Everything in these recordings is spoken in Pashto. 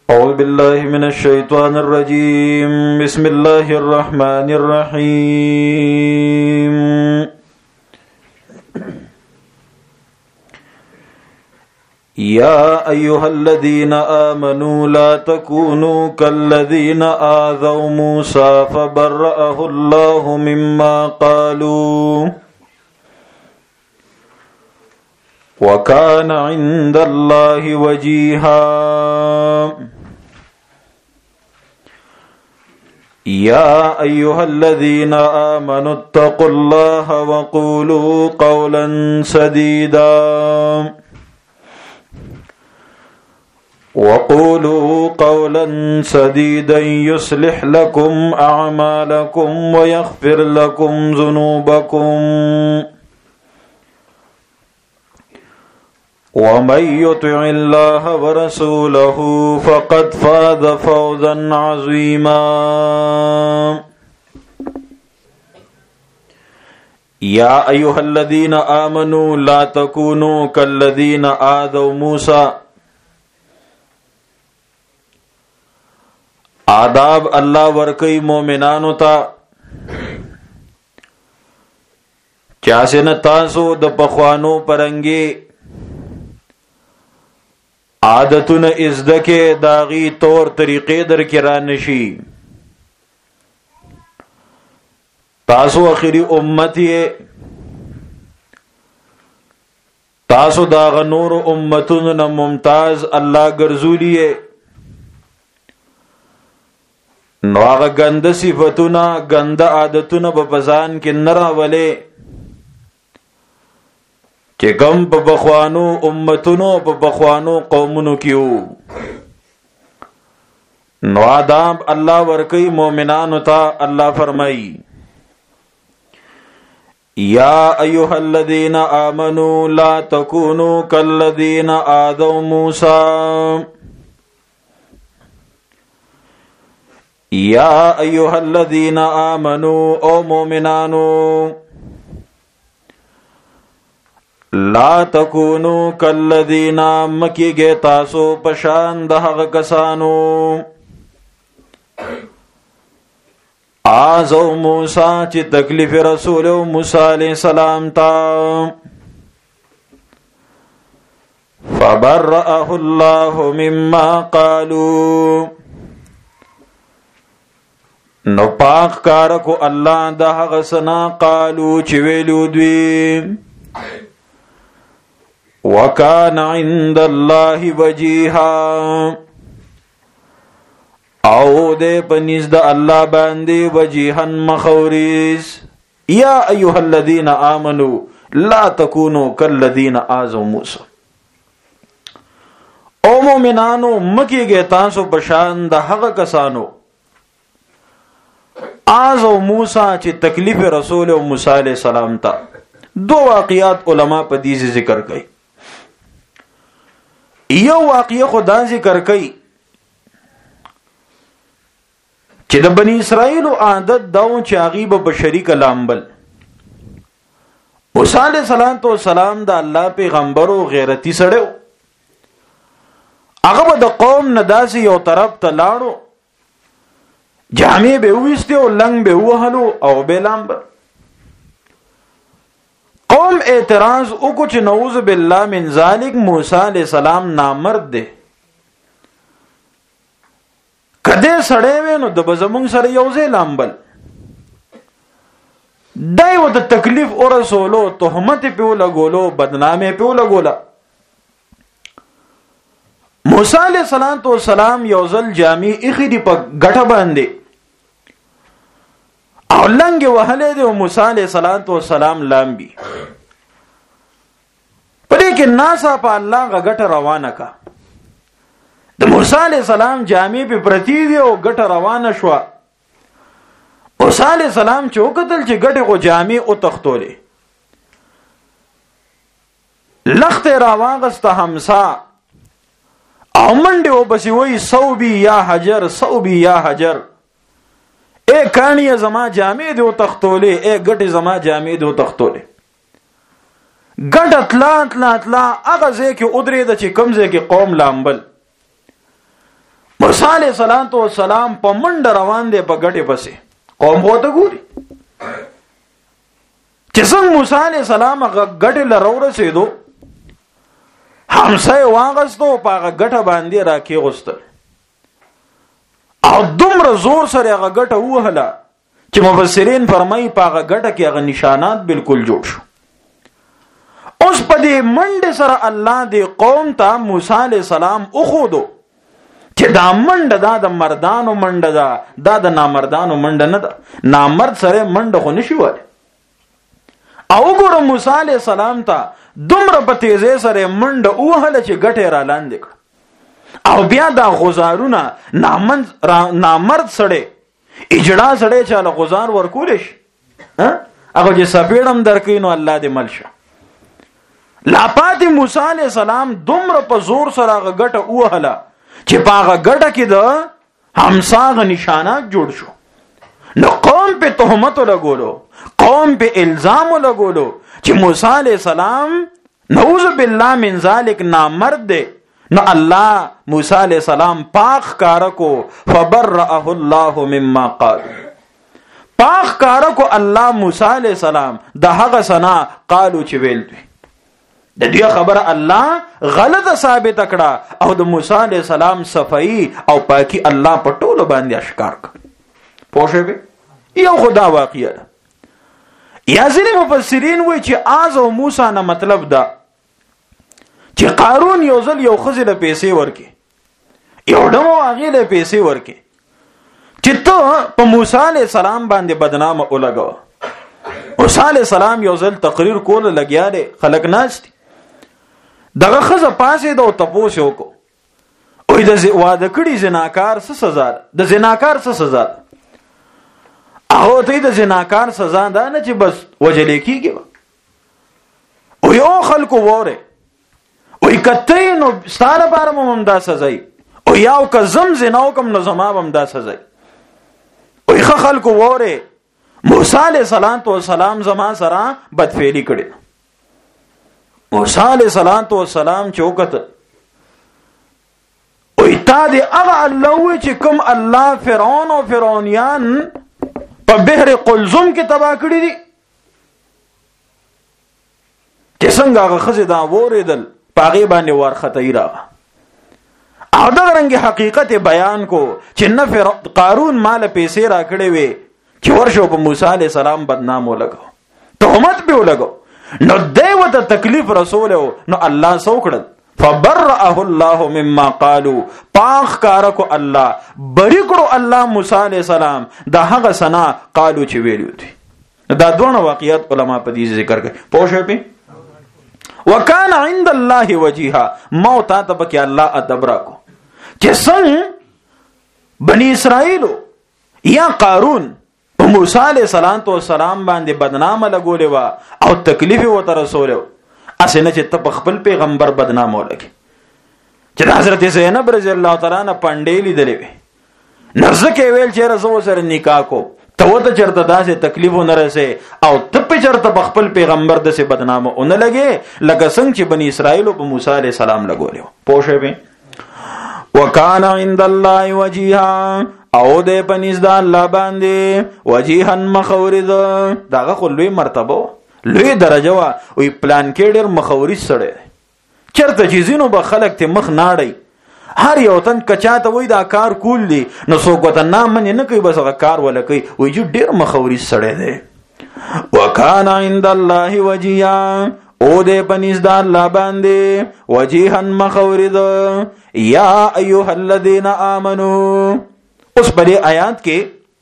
أعوذ بالله من الشيطان الرجيم بسم الله الرحمن الرحيم يا أيها الذين آمنوا لا تكونوا كالذين آذوا موسى فبرأه الله مما قالوا وكان عند الله وجيها يا أيها الذين آمنوا اتقوا الله وقولوا قولا سديدا يصلح لكم أعمالكم ويغفر لكم ذنوبكم ومن يطع الله ورسوله فقد فاز فوزا عظيما يا أيها الذين آمنوا لا تكونوا كالذين آذوا موسى. آداب الله ورکی مومنانو تا چاسن تاسو د پخوانو پرنګي عادتون ازدکه داغی طور طریقے در کرا نشی. تاسو اخری امتی تاسو داغ نور امتون ممتاز اللہ گرزولیے نو آغا گند صفتونا گند عادتونا بپزان کی نرا ولے کہ کم پا بخوانو امتنو پا بخوانو قومنو کیو نو آداب اللہ ورکی مومنانو تا. اللہ فرمائی یا ایوہ الذین آمنوا لا تکونوا کالذین آذوا موسیٰ. یا ایوہ الذین آمنوا او مومنانو لا تکونو کالذین مکی گے تاسو پشان دہغ کسانو آذو موسیٰ چی تکلیف رسول موسیٰ علیہ السلام تا فبرأہ اللہ مما قالو نو پاک کارکو اللہ دہغ سنا قالو چویلو دوی وَكَانَ عِنْدَ اللَّهِ وَجِيهًا او دے پنیز دا اللہ باندے وجیہن مخوریز. یا ایوہ الذین آمنوا لا تکونوا کالذین آذوا موسیٰ. او مومنانو مکی گے تاسو پشان دا حق کسانو آذوا موسیٰ چی تکلیف رسول موسیٰ علیہ السلام تا. دو واقعات علماء پا دیزی ذکر کئی. یو واقعی خدا ذکر کئی چې د بنی اسرائیل عادت داو چې غیب بشری کلامبل. موسی علیہ السلام د الله پیغمبر او غیرتی سړیو هغه د قوم نداسي یو طرف ته لاړو جامع به وېسته او لنګ به وهلو او به لامب. قوم اعتراض وکړو چې نعوذ بالله من ذالک موسی علیہ السلام نامرد دی. کده سړی وینو د بزمون سره یو ځای لامبل دای و د تکلیف او رسولو تهمت په لګولو بدنامه په لګولا. موسی علیہ السلام یو ځل جامع اخیری په غټه باندې او لنګ وهله دی. موسی علیہ السلام لامبي پدې کې ناسا په الله غټه روانه کا. د موسی علیہ السلام جامع په پرتی دی او غټه روانه شو. موسی علیہ السلام چې وکتل چې غټه کو جامع او تختولې لخت راواغست همسا او منډه او بسی وای صوبی یا حجر صوبی یا حجر. اے کانی زما جامع دی او تختولې اے غټه زما جامع دی او تختولې. ګډ اطلاع هغه ځای کې ودرېده چې کوم ځای کې قوم لامبل. موسی علیہ السلام په منډه روان دی په ګټه پسې. قوم وته ګوري چې څنګه موسی علیہ السلام ګټه لرو رسیدو، همسه واغستو په ګټه باندې راکې غوستل او دومره زور سره هغه ګټه وهله چې مفسرین فرمایي په هغه ګټه کې هغه نشانات بالکل جوړ شو. اوس په دې منډه سره الله دې قوم ته موسی علیہ السلام اخودو چې دا منډه دا د مردانو منډه ده، دا د نامردانو منډه نه ده. نامرد سره منډه خو نشي وای. او ګورو موسی علیہ السلام ته دومره په تیزه سره منډه وهله چې ګټه را لاندې کړ. او بیا دا غزارونه نامرد سره اجړه سره چاله غزار ورکول شي، هغه چې سپېړم درکې نو الله دې ملشه. لا پاتې موسی علیہ السلام دومره په زور سره هغه ګټه وهله چې په هغه ګټه کې د همساغه نشانات جوړ شو. نو قوم په تهمت لګولو، قوم په الزام لګولو چې موسی علیہ السلام نعوذ بالله من ذلک نامرد دی. نو الله موسی علیہ السلام پاک کارکو فبرأه الله مما قال، پاک کارکو الله موسی علیہ السلام د هغه سنا قالو چې ویل دي. د دې خبره الله غلطه ثابت کړه او د موسی علیہ السلام صفائی او پاکی الله په ټولو باندې اشکار کړ. پوښښ یو خدا واقعیا یا ځینې مفسرین وایي چې آز او موسی نه مطلب دا چې قارون یو ځل یو ښځې له پیسې ورکې، یو ډمو هغې له پیسې ورکې چې ته په موسی علیہ السلام باندې بدنامه ولګوه. موسی علیہ السلام یو ځل تقریر کول لګیا دی، خلک ناست دي. دغه ښځه پاسېده او تپوس یې وکړو، وایي د واده کړي زناکار څه سزا ده؟ د زناکار څه سزا ده؟ هغه ته د زناکار سزا ده نه چې بس وجلې کېږي. وایي او خلکو ووره، وایي کته نو ستا لپاره به همدا سزا وي، وایي او که زم زنا وکړم نو زما به همدا سزا وي. وایي ښه خلکو ووره، موسی علیہ السلام زما سره بدفعلي کړې. موسی علیہ السلام چې وکتل، وایي تا دې هغه الله وایي چې کوم الله فرعون او فرعونیان په بحر قلزم کې تباه کړي دي. چې څنګه هغه ښځې دا واورېدل په هغې باندې وارخطایي راغله. او دغه رنګې حقیقت بیان کو چې نه قارون ماله پیسې را کړې وې چې ورشو په موسی علیہ السلام بدنام ولګو، تهمت به ولګو. نو دی ورته تکلیف رسولو، نو الله څه وکړل؟ فبرأه الله مما قالوا، پاک کارکو الله، بری کړو الله موسی علیہ السلام دا هغه سنا قالو چې ویلو دي. دا دوه واقعیات علما په دې ذکر کوي. پوه شئ وکانه عند الله وجیها، موت ته بکې الله ادب راکو چې څنګه بنی اسرائیلو یا قارون په موسی علیہ السلام باندې بدنامه لګولې وا او تکلیف وته رسولو، اسنه چې ته په خپل پیغمبر بدنامه ولګي. چې حضرت زینب رضی الله تعالی عنها پندېلی دلې وي، نرزکه ویل چې رسول سره نکاح کو ته وته چرته داسې تکلیف نه رسې او ته په چرته په خپل پیغمبر دسه بدنامه اون لګي لکه څنګه چې بنی اسرائیل په موسی علیہ السلام لګولیو. پوښې به وکانا عند الله وجیها، او دې پنځ د الله باندې وجیها مخورد، داغه خو لوی مرتبه لوی درجه وا. وی پلان کې ډېر مخوري سره چرته چې زینو به خلک ته مخ ناړي، هر یو تن کچاته وای دا کار کول دي نو څوک وته نام نه کوي، بس هغه کار ولا کوي. وای چې ډېر مخوري سره دی. وکانا عند الله وجیها، او دې پنځ د الله باندې وجیها مخورد. یا ایها الذین آمنو، اوس په دې آیات کې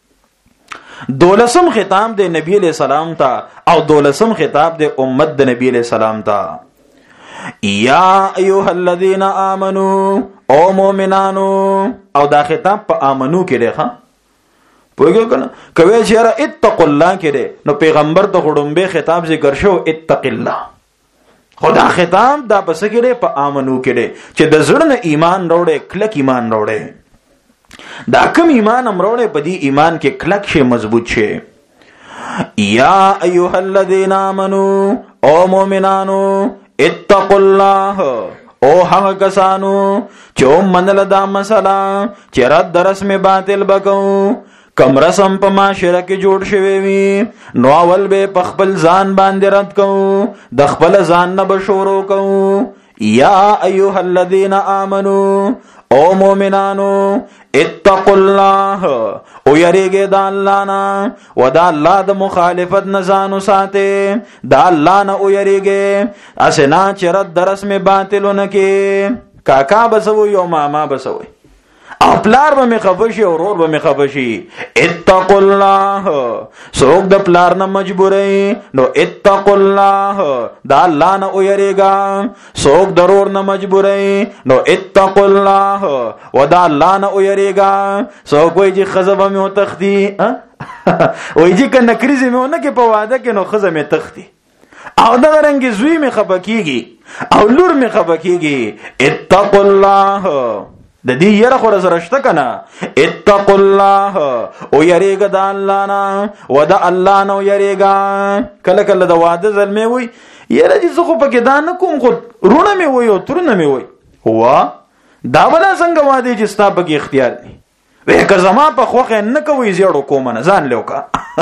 12 خطاب د نبی علیہ السلام ته او 12 خطاب د امت د نبی علیہ السلام ته. یا ایها الذین آمنو، او مؤمنانو، او دا خطاب په امنو کې دی. ها پوهیږئ کنه، کوي چې را اتقوا الله کې دی، نو پیغمبر ته خړمبه خطاب ذکر شو اتق الله. خدا خطاب دا پس کې دی په امنو کې دی چې د زړه ایمان وروړي، کلک ایمان وروړي. دا کوم ایمان امروړي په دې ایمان کې کلک شي، مضبوط شي. یا ایها الذین آمنو، او مؤمنانو، اتقوا الله، او هغه کسانو چې منل دا مسله چې رد رسم باطل بکو کم رسم په معاشره کې جوړ شوی وي نو اول به په خپل ځان باندې رد کوو د خپل ځان نه به شروع کوو. یا ایها الذین آمنو او مومنانو اتقوا الله او یریږئ د الله نه و د الله د مخالفت نه ځان وساتئ د الله نه او یریږئ اسنه چې رد رسم باطلونه کې کاکا بسوي او ماما بسوي او پلار به می خفشي او ورور به می خفشي. اتقوا الله سوک د پلار نه مجبورې نو اتقوا الله دا الله نه ويریګا سوک ضرور نه مجبورې نو اتقوا الله ودا الله نه ويریګا سوک وایي چې خزبه مې وتختی وایي چې کنه کریزه مې ونه کې په واده کې نو خزه مې تختی او دا رنګ زوی مې خپکیږي او لور مې خپکیږي. اتقوا الله د دې یره خو سره شته کنه. اتقوا الله او یریګا د الله نه و د الله نه یریګا. کله کله د واده زلمه وي یره چې زه خو پکې دا نه کوم خو رونه مې وي او ترونه مې وي هوا دا بلا څنګه واده چې ستا پکې اختیار دی وې که زما په خوخه نه کوي زیړو کوم نه ځان لوکا.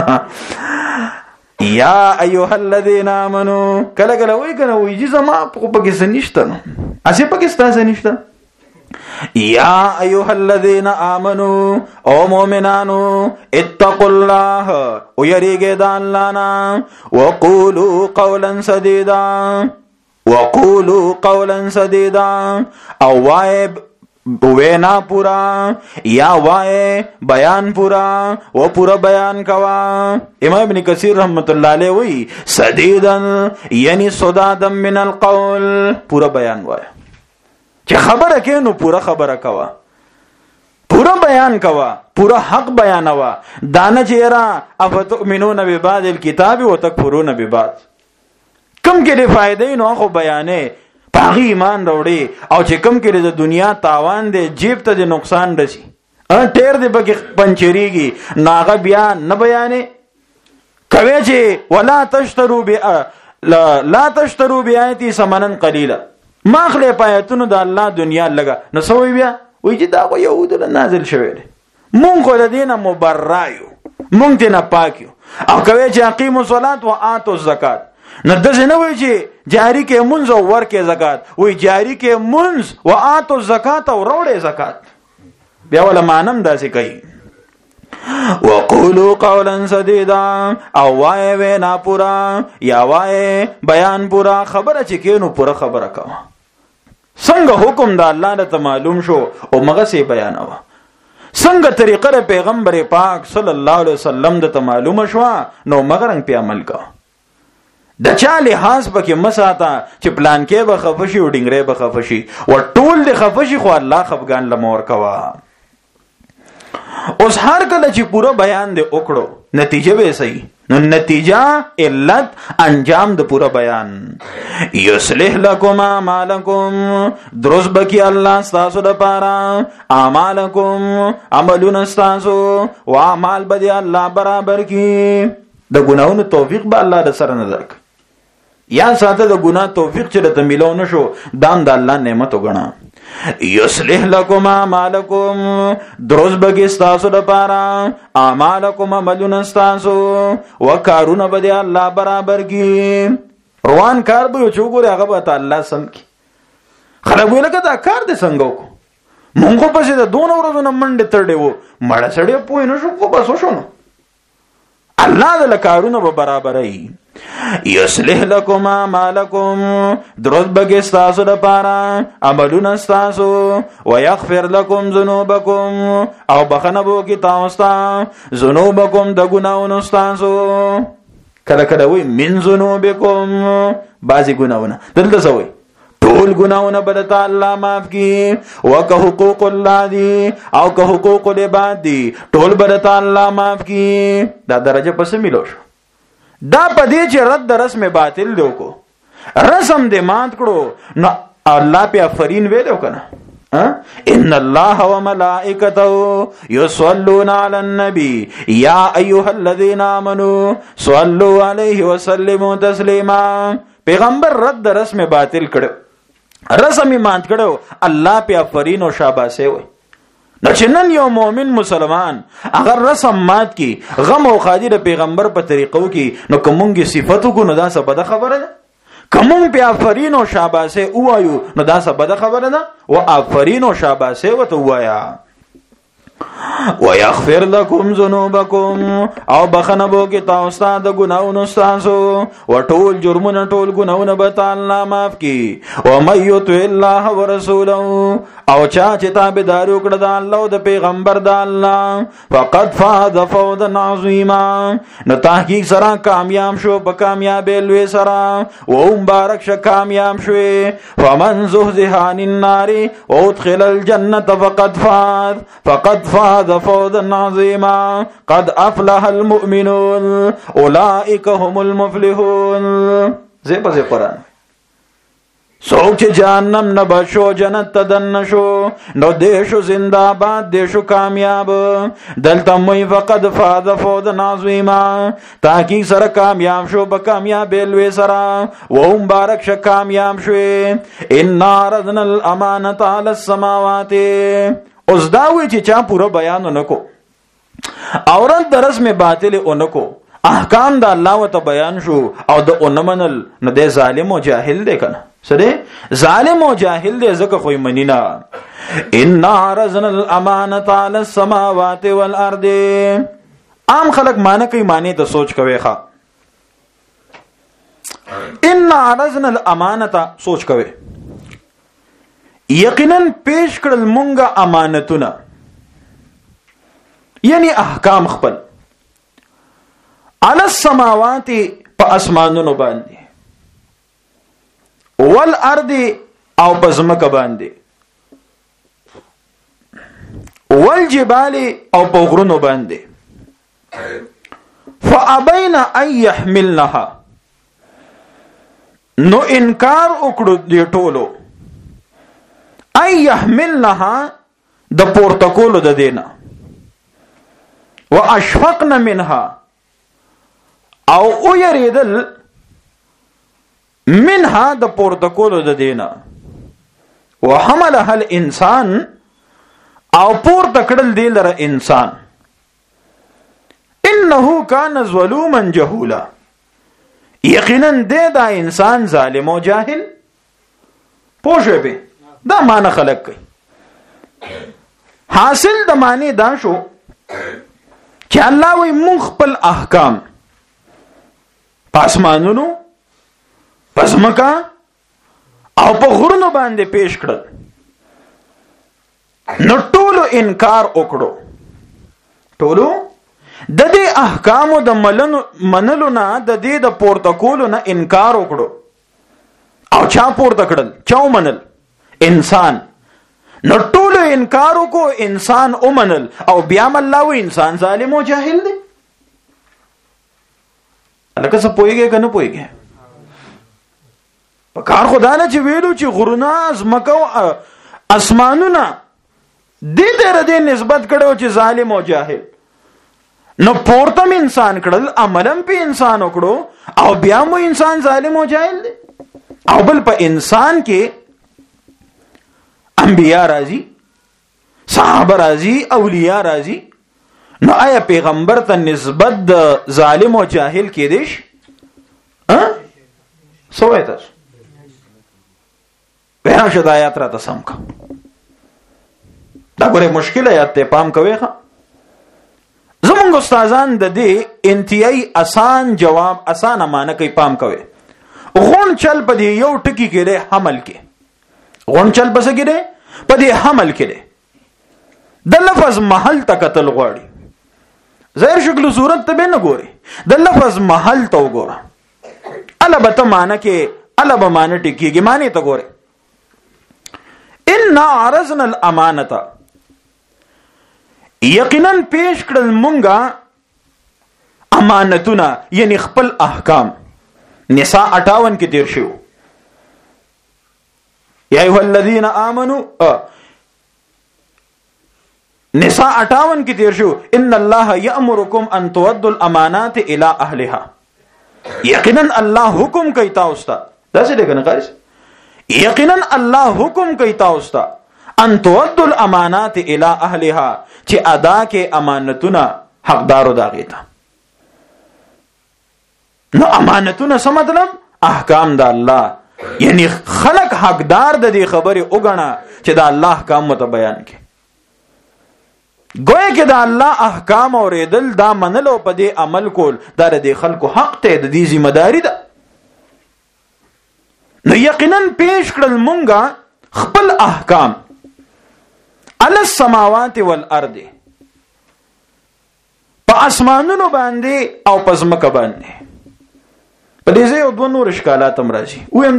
یا ایها الذین آمنو کله کله وای کنه وای چې زما په پکې سنشته نو اسی پکې ستا نشته. یا ایها الذین آمنو او مومنانو اتقوا الله او یریګئ د الله نه وقولوا قولا سدیدا وقولوا قولا سدیدا او وای وینا پورا یا وای بیان پورا و پورا بیان کوا. امام ابن کثیر رحمت اللہ علیہ وی سدیدا یعنی صدادا من القول پورا بیان وای چې خبره کې نو پورا خبره کوا پورا بیان کوا پورا حق بیانوا دانه چیرا افتؤمنون ببعض الكتاب وتکفرون ببعض کم کې د فائدې نو خو بیانې پاغي ایمان وروړي او چې کم کې د دنیا تاوان دی جیب ته د نقصان رسی ټیر دی بګ پنچریږي ناغه بیان نه بیانې کوي چې ولا تشتروا لا تشتروا بیاتی ثمنا قلیلا ما خله پایتونو د الله دنیا لگا نو سوي بیا وای چې دا خو يهود له نازل شوی دی مونږ خو د دینه مبرایو مونږ ته نه پاکیو او کوي چې اقیموا الصلاة واتوا الزکات نو د څه نه وای چې جاری کې منځ او ور کې زکات وای جاری کې منځ واتوا الزکات او وروړې زکات بیا ولا مانم داسې کوي. وقولوا قولا سديدا او وای وینا پورا یا وای بیان پورا خبره چې کینو پورا خبره کا څنګه حکم د الله ته معلوم شو او مغه سي بیانوا څنګه طریقه د پیغمبر پاک صلی الله علیه وسلم د معلومه شو نو مغرنګ په عمل کا. د چا لحاظ پکې مساته چې پلان کې به خفشي او ډنګره به خفشي او ټول د خفشي خو الله خفغان لمور کوا. اوس هر کله چې پورا بیان دې وکړو نتیجه به صحیح نو نتیجه علت انجام د پورا بیان. یصلح لكم اعمالکم درست بکی الله تاسو د پاره اعمالکم عملون تاسو او اعمال به الله برابر کی د ګناونو توفیق به الله د سره نه درک یا ساته د ګناه توفیق چې د ملو نشو دام د الله نعمت وګڼه. یصلح لكم اعمالکم درست بکی تاسو د پاره اعمالکم عملون تاسو وکارونه به الله برابر کی روان کار به چوغره هغه به الله سم کی خلک ویل کدا کار دې څنګه کو مونږ په څه د دوه ورځې منډه تړډې وو مړه سړی پوه نه شو کو بس وشو الله د کارونه به برابرای. یصلح لكم اعمالکم درست بکی تاسو د پاره عملونه تاسو ويغفر لكم ذنوبکم او بخنه بو کی تاسو ذنوبکم د ګناونو تاسو کله کله وي من ذنوبکم بعضی ګناونه دلته سوي ټول ګناونه بد الله معاف کی وک حقوق الله دی او که حقوق العباد دی ټول بد الله معاف کی. دا درجه پس ملو شو دا پدې چې رد رسم باطل دیو کو رسم دې مات کړو نو الله په افرین ویلو کنه ان الله وملائکته یصلون علی النبی یا ایها الذین آمنوا صلوا علیه وسلموا تسلیما. پیغمبر رد رسم باطل کړو رسم مات کړو الله په آفرین او شاباسه وي. نو چې نن یو مؤمن مسلمان اگر رسم مات کی غم او خادر پیغمبر په طریقو کې نو کومږي صفاتو کو نه دا څه بده خبره ده. کوم په آفرین او شاباسه وایو نو دا څه بده خبره ده. او آفرین او شاباسه وته وایا ويغفر لكم ذنوبكم او بخنبو کی تاسو د ګناونو تاسو او ټول جرمونه ټول ګناونه به تعالی معاف کی. او مَيُّطِعِ اللَّهَ وَرَسُولَهُ او چا چې تابعداري وکړه د الله او د پیغمبر د الله فقد فاز فوزا عظیما نو تحقیق سره کامیاب شو په کامیابی لوی سره او مبارک شه کامیاب شوی. فمن زحزح عن النار وادخل الجنه فقد فاز فوزا عظيما قد افلح المؤمنون اولئك هم المفلحون. زي قرآن سوک چې جهنم نه بشو جنت ته دن شو نو دیشو زنده باد دیشو کامیاب. دلته موی فقد فاز فوزا عظیما تحقیق سره کامیاب شو په کامیابی لوی سره و مبارک شه کامیاب شوی. انا عرضنا الامانه علی السماوات. اوس دا وی چې چا پورا بیان نکو اورن درس میں باطل اونکو احکام د الله وت بیان شو او د اونمنل نه د ظالم او جاهل دی کنه سره ظالم او جاهل دی زکه خو منینا. ان عرضنا الامانه علی السماوات والارض. عام خلق معنی کوي معنی ته سوچ کوي ښا. ان عرضنا الامانه سوچ کوي یقینا پیش کړل مونږه امانتونه یعنی احکام خپل علی السماوات په اسمانونو باندې والارض او په ځمکه باندې والجبال او په غرونو باندې فابین ان يحملنها نو انکار وکړو دی ټولو ای يحملنها د پورتکولو د دینا واشفقن منها او او یریدل منها د پورتکولو د دینا وحملها الانسان او پورتکړل دی لره انسان انه کان ظلوما جهولا یقینا دا انسان ظالم او جاهل پوښه به دا معنی خلق کوي. حاصل د معنی دا شو چې الله وی مخبل احکام پاسمانونو پسمکا او په غرونو باندې پیش کړل نو ټولو انکار وکړو. ټولو د دې احکامو د منلو نه د دې د پورتکولو نه انکار وکړو. او چا پورته کړل چا منل انسان. نو ټولو انکار وکړو انسان ومنل او بیا الله و انسان ظالم او جاهل دی. الکه څه پويږي کنه پويږي په کار خدا نه چې ویلو چې غرونه ازمکو اسمانونه دې تر دې نسبت کړو چې ظالم او جاهل نو پورتم انسان کړل عملم په انسان وکړو او بیا مو انسان ظالم او جاهل دی. او بل په انسان کې انبیاء راضی صحابه راضی اولیاء راضی نو آیا پیغمبر ته نسبت د ظالم او جاهل کې دیش سوې تاسو به شد آیات را تسم کا دا ګوره مشکل آیات ته پام کوي ښا. زمونږ استادان د دې انتهایی آسان جواب آسان معنی کوي پام کوي. غون چل په دې یو ټکی کې له حمل کې غون چل بس کې ده په دې حمل کې ده د لفظ محل تکتل غواړي ظاهر شکل صورت ته به نه ګوري د لفظ محل ته وګوره البته معنی کې البته معنی ټکیږي معنی ته ګوره. ان عرضنا الامانه یقینا پیش کړل مونږه امانتونه یعنی خپل احکام. نساء 58 کې تیر شو یا ایها الذین آمنو نساء 58 کې تیر شو ان الله یأمرکم ان تؤدوا الامانات الى اهلها. یقینا الله حکم کوي تاسو ته دا څه دی کنه قاری یقینا الله حکم کوي تاسو ته ان تؤدوا الامانات الى اهلها چې ادا کې امانتونه حقدارو داغې ته. نو امانتونه څه مطلب؟ احکام د الله، یعنی خلق حقدار د دې خبرې وګڼه چې د الله احکام مت بیان کړي. گویا کې د الله احکام اوریدل دا منلو په دې عمل کول دا د خلکو حق ته د دې ذمہ داری ده. نو یقینا پیش کړل مونږه خپل احکام علی السماوات والارض، په اسمانونو باندې او په ځمکه باندې. په دې ځای دوه نور اشکالات هم راځي.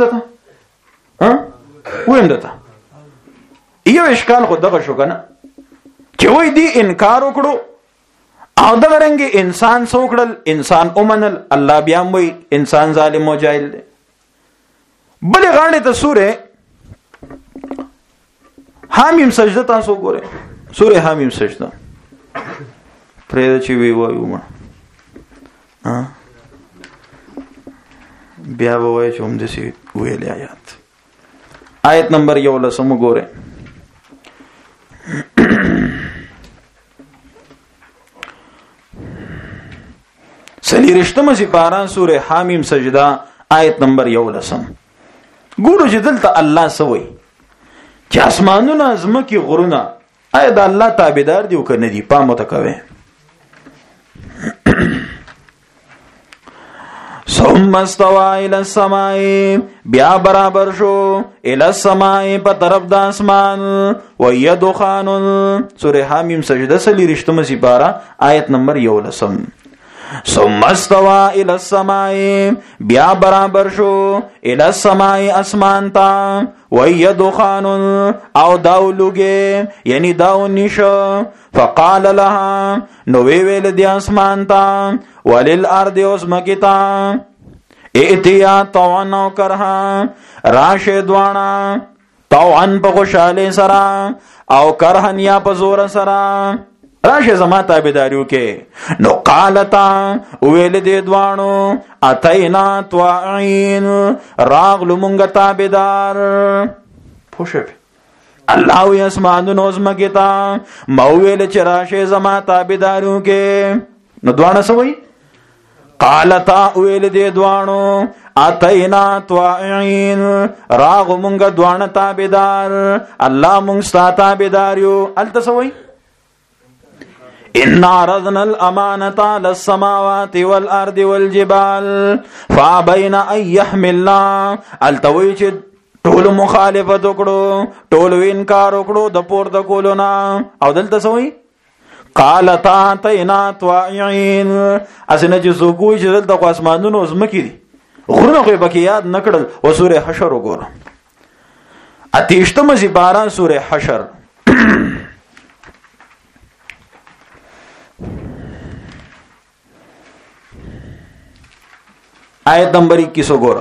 ویم دته یو اشکال خو دغه شو کنه چې وای دی انکار وکړو او دغه رنګ انسان سوکړل، انسان اومنل، الله بیا وای انسان ظالم او جاهل دی. بل غاړه ته سوره حامیم سجده تاسو ګوره، سوره حامیم سجده پرې چې وی وایو ما بیا به وای چې هم د سی ویلې آیت نمبر 11 ګوره. سلیرشتمه سپارا سوره حامیم سجده آیت نمبر 11. ګورو چې دلته الله سوي چې اسمانونه ازمکه غرونه آیا د الله تابعدار دي او کنه دي؟ پام وتکوي. ثم استوى الى السماء، بیا برابر شو الى السماء په طرف د اسمان، وهي دخان. سوره حامیم سجده سلیرشتمه سپارا آیت نمبر 11. ثم استوى الى السماء، بیا برابر شو الى السماء اسمان تا، وهي دخان او داولوگه یعنی داو نشو. فقال لها، نو ویل دی اسمان تا وللارض اسمکتا ائتیا طوعا او کرها، راشه دوانا طوعا په خوشاله سرا او کرهن یا په زور سرا، راشه زما تابعداریو کې. نو قالتا ویل دې دوانو اتینا طاعین، راغلو مونږه تابعدار. پوښه الله وی اسمانونو زمکتا مو ویل چې راشه زما تابعداریو کې. نو دوانه سوي قالتا ویل دې دوانو اتینا طاعین، راغ مونږه دوانه تابعدار، الله مونږ ستا تابعداریو. التسوي إن عرضنا الأمانة على السماوات والأرض والجبال فأبين أن يحملنها. التوي چې ټول مخالفت وکړو، ټول انکار وکړو د پورته کولو نه. او دلته سوي قالتا اتینا طاعین، اسنه چې زوګوي چې دلته خو اسمانونو زمکې دي، غرونه خو پکې یاد نه کړل. او سوره حشر وګوره، اتیشتمه سپاره سوره حشر آیت نمبر 21 وګوره.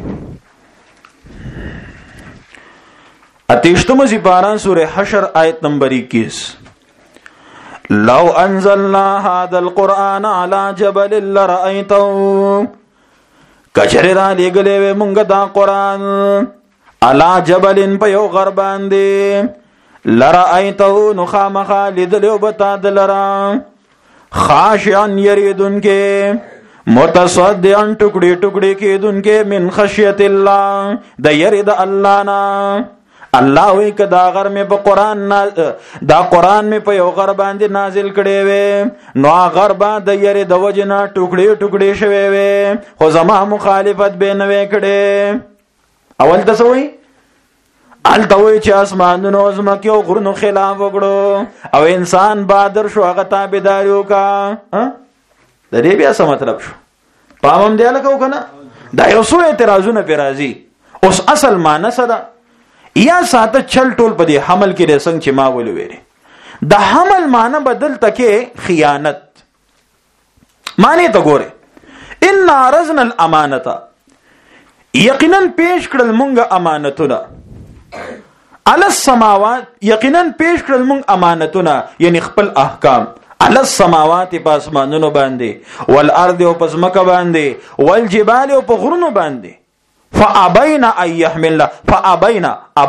اتیشتمه سپاره سوره حشر آیت نمبر 21. لو انزلنا هذا القرآن على جبل لرأيته، کچره را لګلې و مونږ دا قرآن على جبل په یو غر باندې، لرأيته نو خامخا لیدلو بتا دلرا، خاشعا یریدن کې، متصدعا ټوکړي ټوکړي کېدونکې، من خشیت الله د یری د الله نه. الله وی کدا غر مې په قران دا قران مې په یو غر باندې نازل کړي وي، نو غر با د یری د وجنا ټوکړي ټوکړي شوي وي، خو زما مخالفت به نه وکړي. اول تاسو التوي چې اسمانونو زمکه او غرونو خلاف وکړو او انسان بادر شو هغه تابعداریو کا. د دې بیا څه مطلب شو؟ پامم دی لکه وکنه دا یو څو اعتراضونه پی راځي. اوس اصل معنی څه ده؟ یا ساته چل ټول په دې حمل کې رسنګ چې ما ولوي د حمل معنی بدل تکي خیانت. معنی ته ګوره، ان عرضنا الامانه، یقینا پیش کړل مونږه امانتونه، علی السماوات، یقینا پیش کړل مونږ امانتونه یعنی خپل احکام، علی السماوات په اسمانونو باندې، والارض او په ځمکه باندې، والجبال او په غرونو باندې. فابین ان يحملن فابین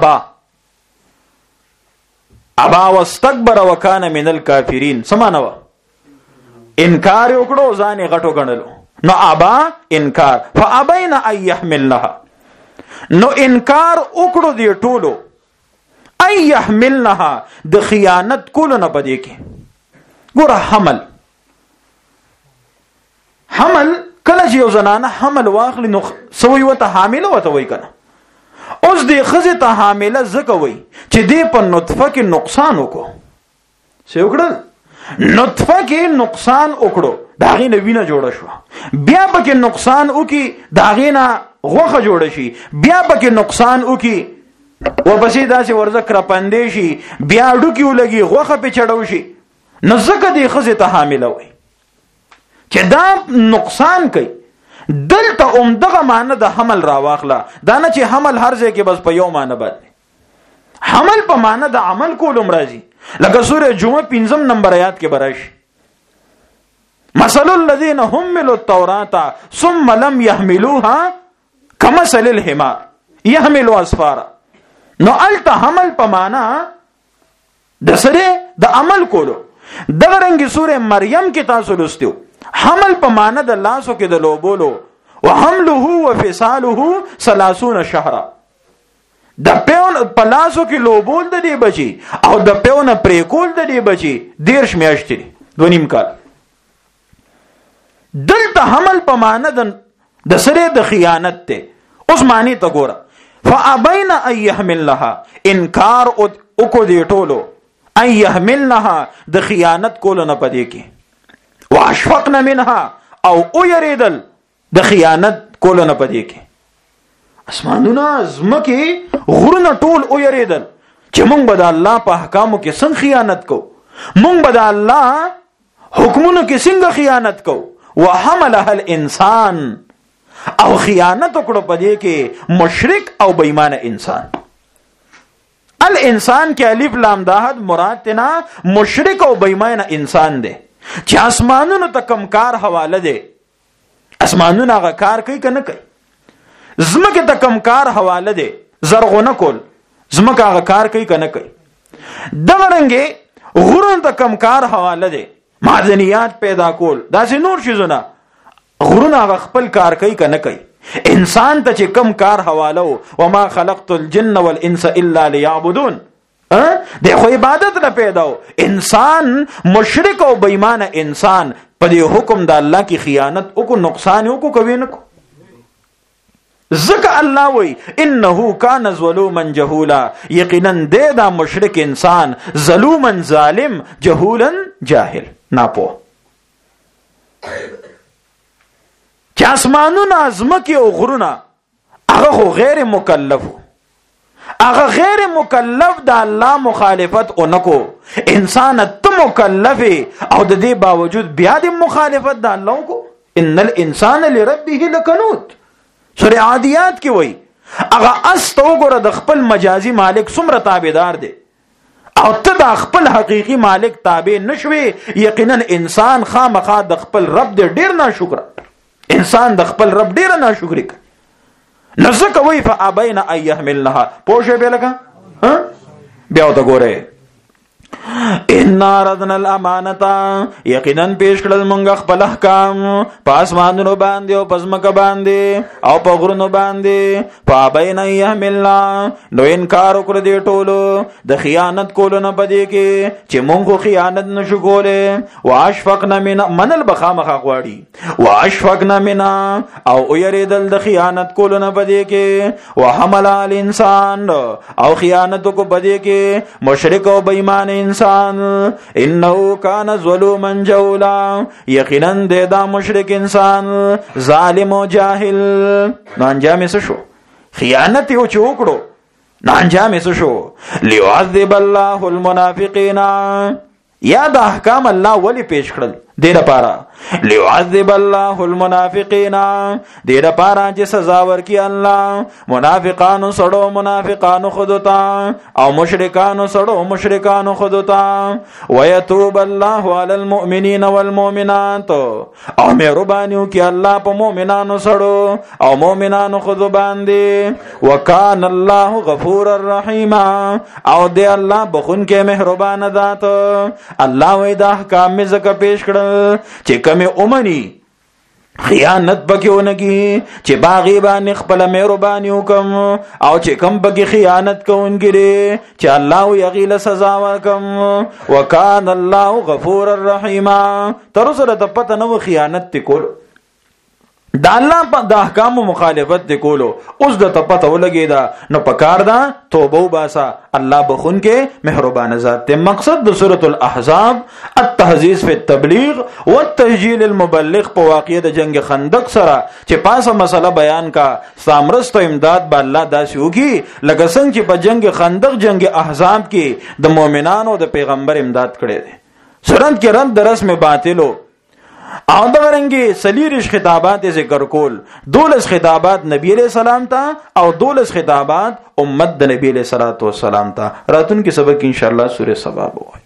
ابا واستكبر وكان من الكافرين. سمانو انکار وکړو ځان غټو غنلو نو ابا انکار فابین ان يحملنها نو انکار وکړو دی ټولو ان يحملنها د خیانت کولو نه پدې کې. ګوره حمل کله چې یو زنانه حمل واخلي نو سوی وته حامله وته وای کنه. اوس دې خزه ته حامله زکه وای چې دې په نطفه کې نقصان وکړو. څه وکړل؟ نطفه کې نقصان وکړو داغې نه وینه جوړه شو، بیا پکې نقصان وکي داغې نه غوخه جوړه شي، بیا پکې نقصان وکي ورپسې داسې ورزه کرپندې شي، بیا ډوکي ولګي غوخه په چړو شي. نو زکه دې خزه ته حامله وای چې دا نقصان کوي. دلته دغه معنی د حمل راواخله، دا نه چې حمل هر ځای کې بس په یو معنی باندې. حمل په معنی د عمل کولو راځي، لکه سوره جمعه 5 نمبر آیات کې براشي مثل الذين حملوا التوراة ثم لم يحملوها كمثل الحمار يحمل اسفارا. نو الته حمل په معنی د سره د عمل کولو. دغه رنګ سوره مریم کې تاسو لوستیو حمل په معنی د لاسو کې د لوبولو وحمله وفصاله 30 شهرا. د پیون په لاسو کې لوبول د دې بچي او د پیون پرې کول د دې بچي 13 میاشتې 2.5 کال. دلته حمل په معنی د سره د خیانت ته. اوس معنی ته ګوره فابین ان يحملنها انکار وکړو دی ټولو ان يحملنها د خیانت کولو نه پدې کې واشفقن منها او يريدل د خیانت کولو نه پدې کې. اسمانونه زمکه غرونه ټول يريدل چې مونږ به د الله په احکامو کې څنګه خیانت کو، مونږ به د الله حکمونو کې څنګه خیانت کو. وحملها الانسان او خیانت وکړو پدې کې مشرک او بېمانه انسان. الانسان کې الف لام داحد مراد تنا مشرک او بېمانه انسان دی چې اسمانونو ته کم کار حواله دی. اسمانونو هغه کار کوي کنه کوي، زمکه ته کم کار حواله دی زرغونه کول، زمکه هغه کار کوي کنه کوي. دغه رنګه غرون ته کم کار حواله دی معدنیات پیدا کول، داسې نور شیزونه غرون هغه خپل کار کوي کنه کوي. انسان ته چې کم کار حواله وما خلقت الجن والانس الا ليعبدون د خو عبادت نه پیدا انسان مشرک او بېمانه انسان په دې حکم د الله کی خیانت او کو نقصان او کو کوي نه کو. ذکر الله وی انه کان ظلوما جهولا یقینا دې دا مشرک انسان ظلوما ظالم جهولا جاهل ناپو. چې اسمانونه ازمکه او غرونه هغه غیر مکلف، هغه غیر مکلف د الله مخالفت اونکو. انسان ته مکلف او د دې باوجود بیا د مخالفت د الله کو. ان الانسان لربه لکنود. سورہ عادیات کې وای هغه استو ګره د خپل مجازي مالک څومره تابعدار دی او ته د خپل حقيقي مالک تابع نشوي. یقینا انسان خامخا د خپل رب ډیر ناشکر، انسان د خپل رب ډیر ناشکری کوي. نزدک وی فابین ان يحملنها پوښه به لګه بیا وته ګوره ان ردنا الامانه یقینا پیش کړل مونږ خپل احکام پاسمانونو باندې او پزمک باندې او په غرونو باندې فابین ان يحملنا نو انکار وکړ دې ټولو د خیانت کولو نه پدې کې چې مونږ خیانت نشو کوله. واشفقنا من البخامخ غواړي واشفقنا منا او يريدل د خیانت کولو نه پدې کې وحمل الانسان او خیانت کو پدې کې مشرک او بېمانه انسان انه کان ظلوما جهولا یقینا دا مشرک انسان ظالم او جاهل. نو انجام یې شو خیانت یو چوکړو، نو انجام یې شو ليعذب الله المنافقین. یا د احکام الله ولی پیش کړل دې لپاره ليعذب الله المنافقين، دې لپاره چې سزا ورکړي الله منافقانو سړو منافقانو خودتا او مشرکانو سړو مشرکانو خودتا، ويتوب الله على المؤمنين والمؤمنات، او مهربانيو کې الله په مؤمنانو سړو او مؤمنانو خود باندې، وکان الله غفور الرحیم، او دې الله بخون کې مهربان ذات. الله وې د احکام می زکه پیش کړ چې کمه اومني خیانت بکیونگی چې باغی باندې خپل مهرباني وکم، او چې کم بکی خیانت کوونګری چې الله یغیل سزا ورکم، وکان الله غفور الرحیم. تر سره د پته نو خیانت کول د الله په د احکام مخالفت کولو، اوس د پته ولګی دا نو پکار دا توبه وباسا، الله بخون کې مهربان ذات ته. مقصد د سورۃ الاحزاب التحزیز فی التبلیغ والتسجیل المبلغ په واقعه د جنگ خندق سره چې پاسه مسله بیان کا سامرست امداد به الله داسې وکي لکه څنګه چې په جنگ خندق جنگ احزاب کې د مؤمنانو د پیغمبر امداد کړي دي. سورت کې رد د رسم باطلو او دا رنگی سلیرش خطابات ذکر کول، 12 خطابات نبی علیہ السلام تا او 12 خطابات امت د نبی علیہ السلام تا. راتون کی سبق انشاءاللہ سورہ سبا بوئی.